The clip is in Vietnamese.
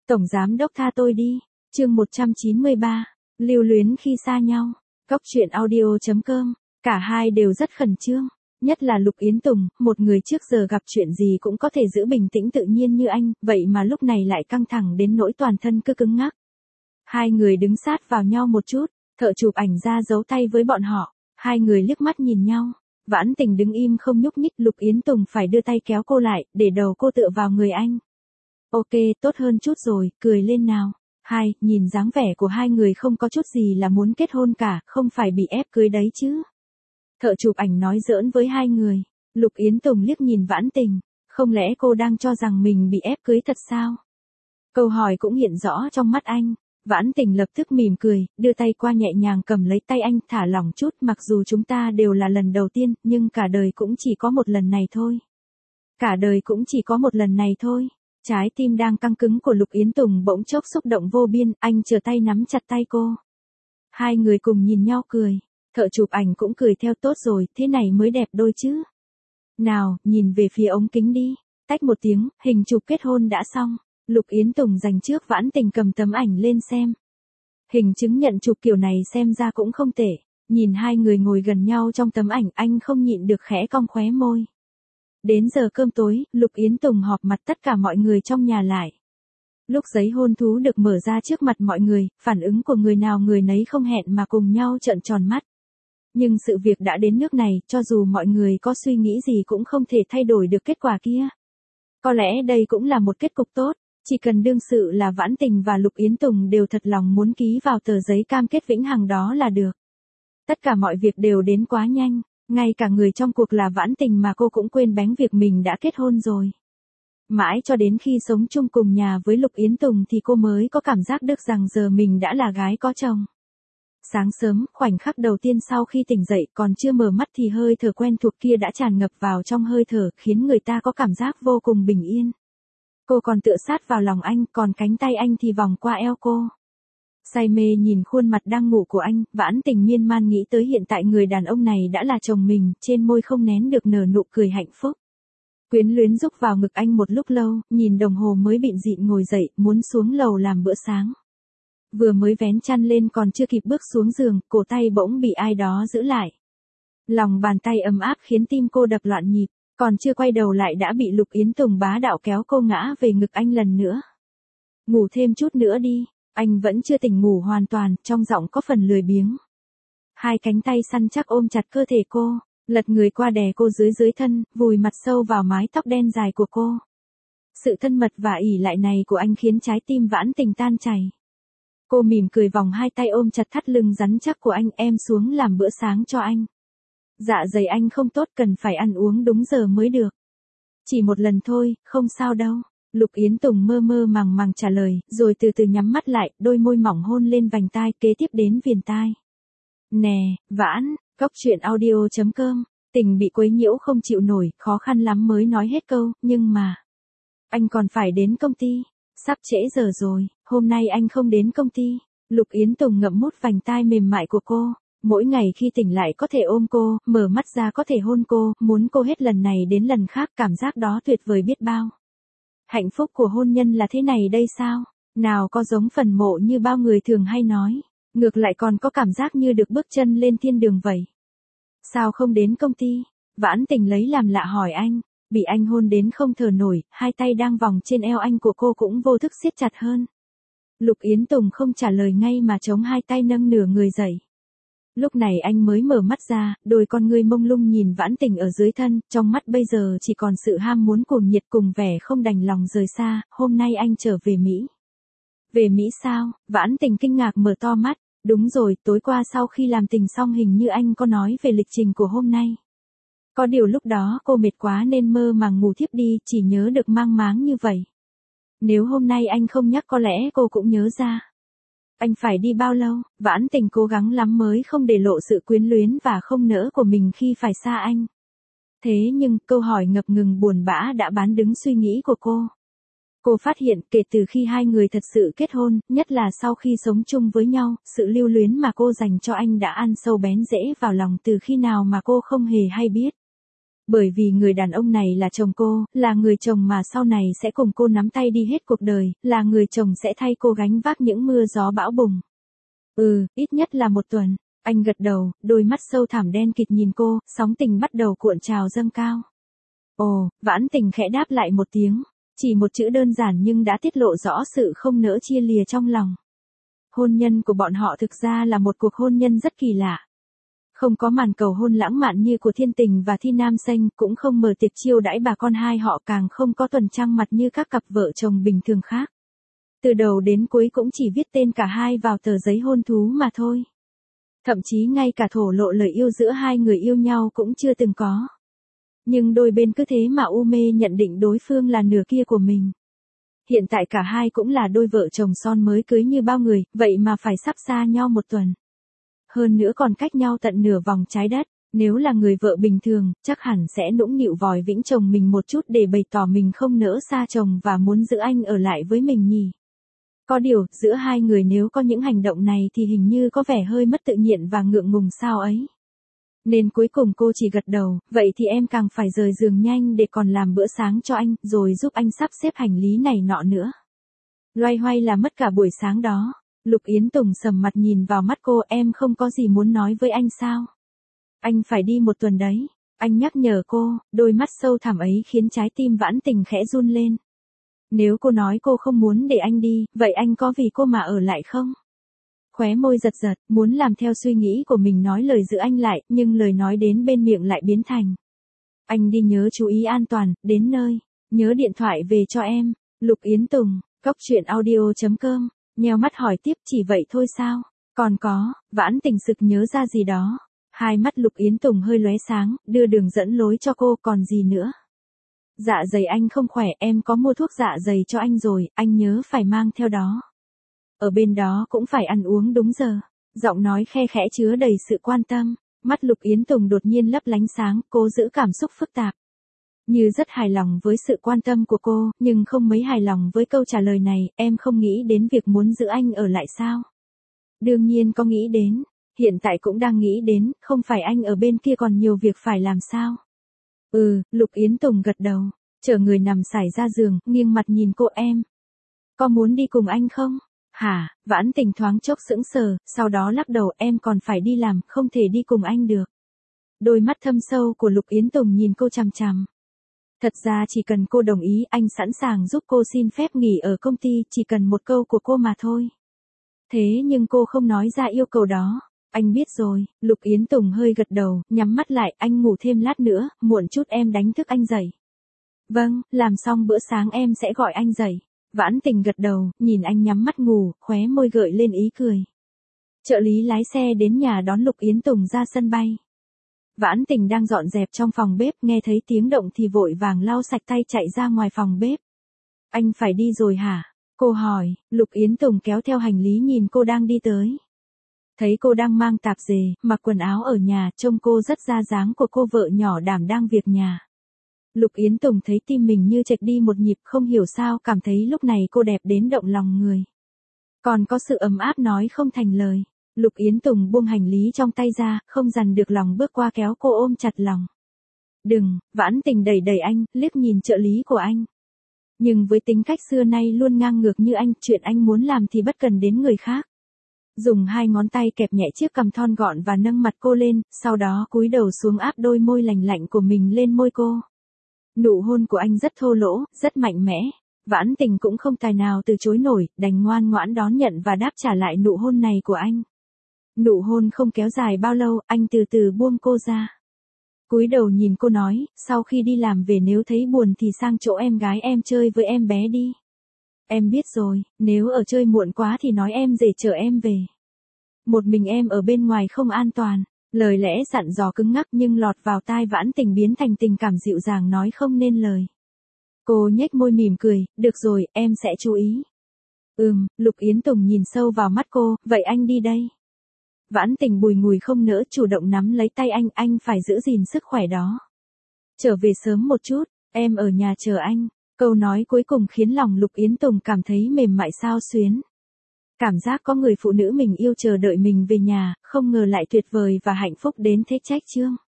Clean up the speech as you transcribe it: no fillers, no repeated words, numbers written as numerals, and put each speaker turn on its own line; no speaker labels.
Tổng giám đốc tha tôi đi. Chương 193. Lưu luyến khi xa nhau. Cóc truyện audio.com. Cả hai đều rất khẩn trương. Nhất là Lục Yến Tùng, một người trước giờ gặp chuyện gì cũng có thể giữ bình tĩnh tự nhiên như anh, vậy mà lúc này lại căng thẳng đến nỗi toàn thân cứ cứng ngắc. Hai người đứng sát vào nhau một chút, thợ chụp ảnh ra giấu tay với bọn họ. Hai người liếc mắt nhìn nhau. Vãn Tình đứng im không nhúc nhích, Lục Yến Tùng phải đưa tay kéo cô lại, để đầu cô tựa vào người anh. Ok, tốt hơn chút rồi, cười lên nào. Nhìn dáng vẻ của hai người không có chút gì là muốn kết hôn cả, không phải bị ép cưới đấy chứ. Thợ chụp ảnh nói giỡn với hai người. Lục Yến Tùng liếc nhìn Vãn Tình, không lẽ cô đang cho rằng mình bị ép cưới thật sao? Câu hỏi cũng hiện rõ trong mắt anh. Vãn Tình lập tức mỉm cười, đưa tay qua nhẹ nhàng cầm lấy tay anh, thả lỏng chút, mặc dù chúng ta đều là lần đầu tiên, nhưng cả đời cũng chỉ có một lần này thôi. Cả đời cũng chỉ có một lần này thôi. Trái tim đang căng cứng của Lục Yến Tùng bỗng chốc xúc động vô biên, anh trở tay nắm chặt tay cô. Hai người cùng nhìn nhau cười. Thợ chụp ảnh cũng cười theo, tốt rồi, thế này mới đẹp đôi chứ. Nào, nhìn về phía ống kính đi. Tách một tiếng, hình chụp kết hôn đã xong. Lục Yến Tùng dành trước, Vãn Tình cầm tấm ảnh lên xem. Hình chứng nhận chụp kiểu này xem ra cũng không tệ. Nhìn hai người ngồi gần nhau trong tấm ảnh, anh không nhịn được khẽ cong khóe môi. Đến giờ cơm tối, Lục Yến Tùng họp mặt tất cả mọi người trong nhà lại. Lúc giấy hôn thú được mở ra trước mặt mọi người, phản ứng của người nào người nấy không hẹn mà cùng nhau trợn tròn mắt. Nhưng sự việc đã đến nước này, cho dù mọi người có suy nghĩ gì cũng không thể thay đổi được kết quả kia. Có lẽ đây cũng là một kết cục tốt, chỉ cần đương sự là Vãn Tình và Lục Yến Tùng đều thật lòng muốn ký vào tờ giấy cam kết vĩnh hằng đó là được. Tất cả mọi việc đều đến quá nhanh, ngay cả người trong cuộc là Vãn Tình mà cô cũng quên bén việc mình đã kết hôn rồi. Mãi cho đến khi sống chung cùng nhà với Lục Yến Tùng thì cô mới có cảm giác được rằng giờ mình đã là gái có chồng. Sáng sớm, khoảnh khắc đầu tiên sau khi tỉnh dậy, còn chưa mở mắt thì hơi thở quen thuộc kia đã tràn ngập vào trong hơi thở, khiến người ta có cảm giác vô cùng bình yên. Cô còn tựa sát vào lòng anh, còn cánh tay anh thì vòng qua eo cô. Say mê nhìn khuôn mặt đang ngủ của anh, Vãn Tình miên man nghĩ tới hiện tại người đàn ông này đã là chồng mình, trên môi không nén được nở nụ cười hạnh phúc. Quyến luyến rúc vào ngực anh một lúc lâu, nhìn đồng hồ mới bịn dịn ngồi dậy, muốn xuống lầu làm bữa sáng. Vừa mới vén chăn lên còn chưa kịp bước xuống giường, cổ tay bỗng bị ai đó giữ lại. Lòng bàn tay ấm áp khiến tim cô đập loạn nhịp, còn chưa quay đầu lại đã bị Lục Yến Tùng bá đạo kéo cô ngã về ngực anh lần nữa. Ngủ thêm chút nữa đi, anh vẫn chưa tỉnh ngủ hoàn toàn, trong giọng có phần lười biếng. Hai cánh tay săn chắc ôm chặt cơ thể cô, lật người qua đè cô dưới thân, vùi mặt sâu vào mái tóc đen dài của cô. Sự thân mật và ỷ lại này của anh khiến trái tim Vãn Tình tan chảy. Cô mỉm cười vòng hai tay ôm chặt thắt lưng rắn chắc của anh, em xuống làm bữa sáng cho anh. Dạ dày anh không tốt, cần phải ăn uống đúng giờ mới được. Chỉ một lần thôi, không sao đâu. Lục Yến Tùng mơ mơ màng màng trả lời, rồi từ từ nhắm mắt lại, đôi môi mỏng hôn lên vành tai, kế tiếp đến viền tai. Nè, Vãn, Cóc truyện audio.com. Tình bị quấy nhiễu không chịu nổi, khó khăn lắm mới nói hết câu, nhưng mà anh còn phải đến công ty. Sắp trễ giờ rồi, hôm nay anh không đến công ty. Lục Yến Tùng ngậm mút vành tai mềm mại của cô. Mỗi ngày khi tỉnh lại có thể ôm cô, mở mắt ra có thể hôn cô, muốn cô hết lần này đến lần khác, cảm giác đó tuyệt vời biết bao. Hạnh phúc của hôn nhân là thế này đây sao? Nào có giống phần mộ như bao người thường hay nói. Ngược lại còn có cảm giác như được bước chân lên thiên đường vậy. Sao không đến công ty? Vãn Tình lấy làm lạ hỏi anh. Bị anh hôn đến không thở nổi, hai tay đang vòng trên eo anh của cô cũng vô thức siết chặt hơn. Lục Yến Tùng không trả lời ngay mà chống hai tay nâng nửa người dậy. Lúc này anh mới mở mắt ra, đôi con ngươi mông lung nhìn Vãn Tình ở dưới thân, trong mắt bây giờ chỉ còn sự ham muốn cuồng nhiệt cùng vẻ không đành lòng rời xa. Hôm nay anh trở về Mỹ. Về Mỹ sao? Vãn Tình kinh ngạc mở to mắt. Đúng rồi, tối qua sau khi làm tình xong hình như anh có nói về lịch trình của hôm nay. Có điều lúc đó cô mệt quá nên mơ màng ngủ thiếp đi, chỉ nhớ được mang máng như vậy. Nếu hôm nay anh không nhắc có lẽ cô cũng nhớ ra. Anh phải đi bao lâu? Vãn Tình cố gắng lắm mới không để lộ sự quyến luyến và không nỡ của mình khi phải xa anh. Thế nhưng câu hỏi ngập ngừng buồn bã đã bán đứng suy nghĩ của cô. Cô phát hiện kể từ khi hai người thật sự kết hôn, nhất là sau khi sống chung với nhau, sự lưu luyến mà cô dành cho anh đã ăn sâu bén rễ vào lòng từ khi nào mà cô không hề hay biết. Bởi vì người đàn ông này là chồng cô, là người chồng mà sau này sẽ cùng cô nắm tay đi hết cuộc đời, là người chồng sẽ thay cô gánh vác những mưa gió bão bùng. Ít nhất là 1 tuần. Anh gật đầu, đôi mắt sâu thẳm đen kịt nhìn cô, sóng tình bắt đầu cuộn trào dâng cao. Ồ, Vãn Tình khẽ đáp lại một tiếng, chỉ một chữ đơn giản nhưng đã tiết lộ rõ sự không nỡ chia lìa trong lòng. Hôn nhân của bọn họ thực ra là một cuộc hôn nhân rất kỳ lạ. Không có màn cầu hôn lãng mạn như của Thiên Tình và Thi Nam Xanh, cũng không mở tiệc chiêu đãi bà con hai họ, càng không có tuần trăng mặt như các cặp vợ chồng bình thường khác. Từ đầu đến cuối cũng chỉ viết tên cả hai vào tờ giấy hôn thú mà thôi. Thậm chí ngay cả thổ lộ lời yêu giữa hai người yêu nhau cũng chưa từng có. Nhưng đôi bên cứ thế mà u mê nhận định đối phương là nửa kia của mình. Hiện tại cả hai cũng là đôi vợ chồng son mới cưới như bao người, vậy mà phải sắp xa nhau 1 tuần. Hơn nữa còn cách nhau tận nửa vòng trái đất. Nếu là người vợ bình thường, chắc hẳn sẽ nũng nịu vòi vĩnh chồng mình một chút để bày tỏ mình không nỡ xa chồng và muốn giữ anh ở lại với mình nhỉ. Có điều, giữa hai người nếu có những hành động này thì hình như có vẻ hơi mất tự nhiên và ngượng ngùng sao ấy. Nên cuối cùng cô chỉ gật đầu, vậy thì em càng phải rời giường nhanh để còn làm bữa sáng cho anh, rồi giúp anh sắp xếp hành lý này nọ nữa. Loay hoay là mất cả buổi sáng đó. Lục Yến Tùng sầm mặt nhìn vào mắt cô, em không có gì muốn nói với anh sao? Anh phải đi 1 tuần đấy. Anh nhắc nhở cô, đôi mắt sâu thẳm ấy khiến trái tim Vãn Tình khẽ run lên. Nếu cô nói cô không muốn để anh đi, vậy anh có vì cô mà ở lại không? Khóe môi giật giật, muốn làm theo suy nghĩ của mình nói lời giữ anh lại, nhưng lời nói đến bên miệng lại biến thành. Anh đi nhớ chú ý an toàn, đến nơi. Nhớ điện thoại về cho em. Lục Yến Tùng, coctruyện.audio.com. Nheo mắt hỏi tiếp, chỉ vậy thôi sao? Còn có, Vãn Tình sực nhớ ra gì đó. Hai mắt Lục Yến Tùng hơi lóe sáng, đưa đường dẫn lối cho cô, còn gì nữa? Dạ dày anh không khỏe, em có mua thuốc dạ dày cho anh rồi, anh nhớ phải mang theo đó. Ở bên đó cũng phải ăn uống đúng giờ. Giọng nói khe khẽ chứa đầy sự quan tâm. Mắt Lục Yến Tùng đột nhiên lấp lánh sáng, cô giữ cảm xúc phức tạp. Như rất hài lòng với sự quan tâm của cô, nhưng không mấy hài lòng với câu trả lời này, em không nghĩ đến việc muốn giữ anh ở lại sao? Đương nhiên có nghĩ đến, hiện tại cũng đang nghĩ đến, không phải anh ở bên kia còn nhiều việc phải làm sao? Lục Yến Tùng gật đầu, chở người nằm sải ra giường, nghiêng mặt nhìn cô, em. Có muốn đi cùng anh không? Hả? Vãn Tình thoáng chốc sững sờ, sau đó lắc đầu, em còn phải đi làm, không thể đi cùng anh được. Đôi mắt thâm sâu của Lục Yến Tùng nhìn cô chằm chằm. Thật ra chỉ cần cô đồng ý, anh sẵn sàng giúp cô xin phép nghỉ ở công ty, chỉ cần một câu của cô mà thôi. Thế nhưng cô không nói ra yêu cầu đó. Anh biết rồi. Lục Yến Tùng hơi gật đầu, nhắm mắt lại, anh ngủ thêm lát nữa, muộn chút em đánh thức anh dậy. Vâng, làm xong bữa sáng em sẽ gọi anh dậy. Vãn Tình gật đầu, nhìn anh nhắm mắt ngủ, khóe môi gợi lên ý cười. Trợ lý lái xe đến nhà đón Lục Yến Tùng ra sân bay. Vãn Tình đang dọn dẹp trong phòng bếp, nghe thấy tiếng động thì vội vàng lau sạch tay chạy ra ngoài phòng bếp. Anh phải đi rồi hả? Cô hỏi. Lục Yến Tùng kéo theo hành lý nhìn cô đang đi tới. Thấy cô đang mang tạp dề, mặc quần áo ở nhà, trông cô rất ra dáng của cô vợ nhỏ đảm đang việc nhà. Lục Yến Tùng thấy tim mình như chệch đi một nhịp, không hiểu sao cảm thấy lúc này cô đẹp đến động lòng người. Còn có sự ấm áp nói không thành lời. Lục Yến Tùng buông hành lý trong tay ra, không dằn được lòng bước qua kéo cô ôm chặt lòng. Đừng, Vãn Tình đẩy đẩy anh, liếc nhìn trợ lý của anh. Nhưng với tính cách xưa nay luôn ngang ngược như anh, chuyện anh muốn làm thì bất cần đến người khác. Dùng hai ngón tay kẹp nhẹ chiếc cằm thon gọn và nâng mặt cô lên, sau đó cúi đầu xuống áp đôi môi lành lạnh của mình lên môi cô. Nụ hôn của anh rất thô lỗ, rất mạnh mẽ. Vãn Tình cũng không tài nào từ chối nổi, đành ngoan ngoãn đón nhận và đáp trả lại nụ hôn này của anh. Nụ hôn không kéo dài bao lâu, anh từ từ buông cô ra. Cúi đầu nhìn cô nói, sau khi đi làm về nếu thấy buồn thì sang chỗ em gái em chơi với em bé đi. Em biết rồi, nếu ở chơi muộn quá thì nói em rể chở em về. Một mình em ở bên ngoài không an toàn. Lời lẽ dặn dò cứng ngắc nhưng lọt vào tai Vãn Tình biến thành tình cảm dịu dàng nói không nên lời. Cô nhếch môi mỉm cười, được rồi, em sẽ chú ý. Lục Yến Tùng nhìn sâu vào mắt cô, vậy anh đi đây. Vãn Tình bùi ngùi không nỡ, chủ động nắm lấy tay anh phải giữ gìn sức khỏe đó. Trở về sớm một chút, em ở nhà chờ anh. Câu nói cuối cùng khiến lòng Lục Yến Tùng cảm thấy mềm mại xao xuyến. Cảm giác có người phụ nữ mình yêu chờ đợi mình về nhà, không ngờ lại tuyệt vời và hạnh phúc đến thế trách chương.